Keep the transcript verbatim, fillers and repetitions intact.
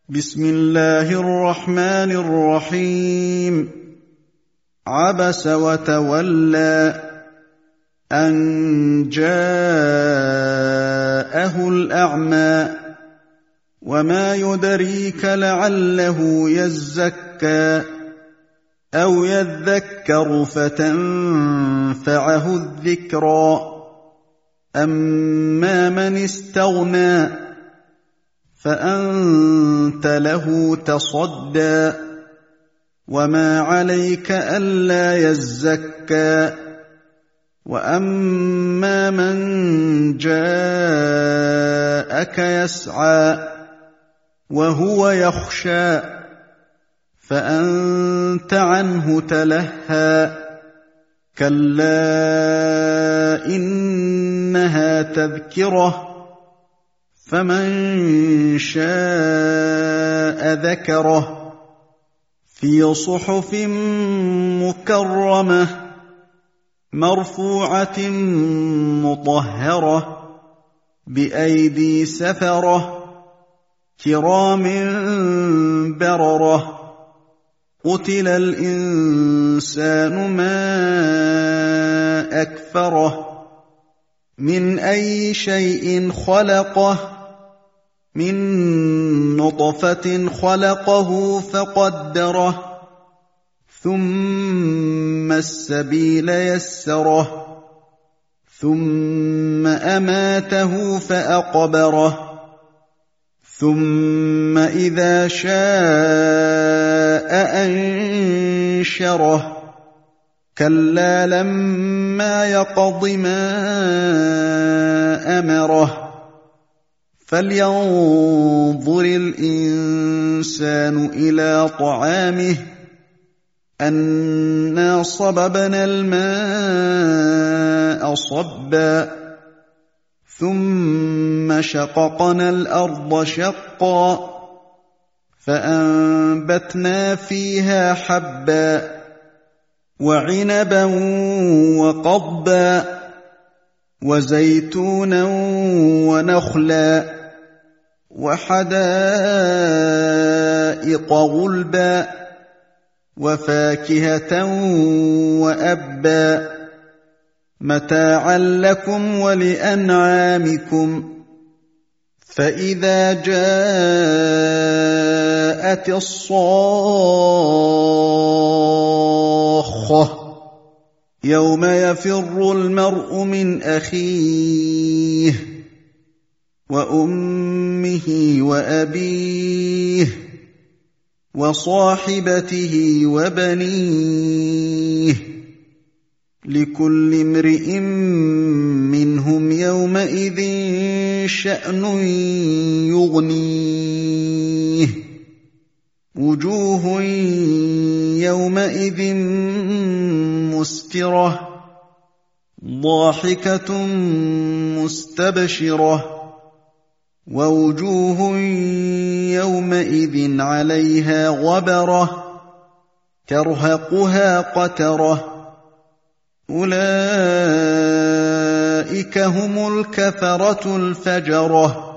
بسم الله الرحمن الرحيم. عبس وتولى أن جاءه الأعمى وما يدريك لعله يزكى أو يذكر فتنفعه الذكرى أما من استغنى فأنت له تصدى وما عليك ألا يزكى وأما من جاءك يسعى وهو يخشى فأنت عنه تلهى كلا إنها تذكرة فمن شاء ذكره في صحف مكرمة مرفوعة مطهرة بأيدي سفرة كرام بررة قتل الإنسان ما أكفره من أي شيء خلقه من نطفة خلقه فقدره ثم السبيل يسره ثم أماته فأقبره ثم إذا شاء أنشره كلا لما يقض ما أمره فلينظر الإنسان إلى طعامه أنا صببنا الماء صبا ثم شققنا الأرض شقا فأنبتنا فيها حبا وعنبا وقضبا وزيتونا ونخلا وحدائق غلبا وفاكهة وأبا متاعا لكم ولأنعامكم فإذا جاءت الصاخة يوم يفر المرء من أخيه وأمه وأبيه وصاحبته وبنيه لكل امرئ منهم يومئذ شأن يغنيه وجوه يومئذ مسفرة ضاحكة مستبشرة ووجوه يومئذ عليها غبرة ترهقها قترة أولئك هم الكفرة الفجرة